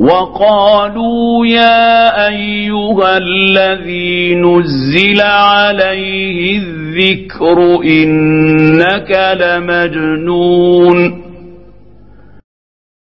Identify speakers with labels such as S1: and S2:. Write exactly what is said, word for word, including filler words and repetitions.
S1: وقالوا يا أيها الذي نزل عليه الذكر إنك لمجنون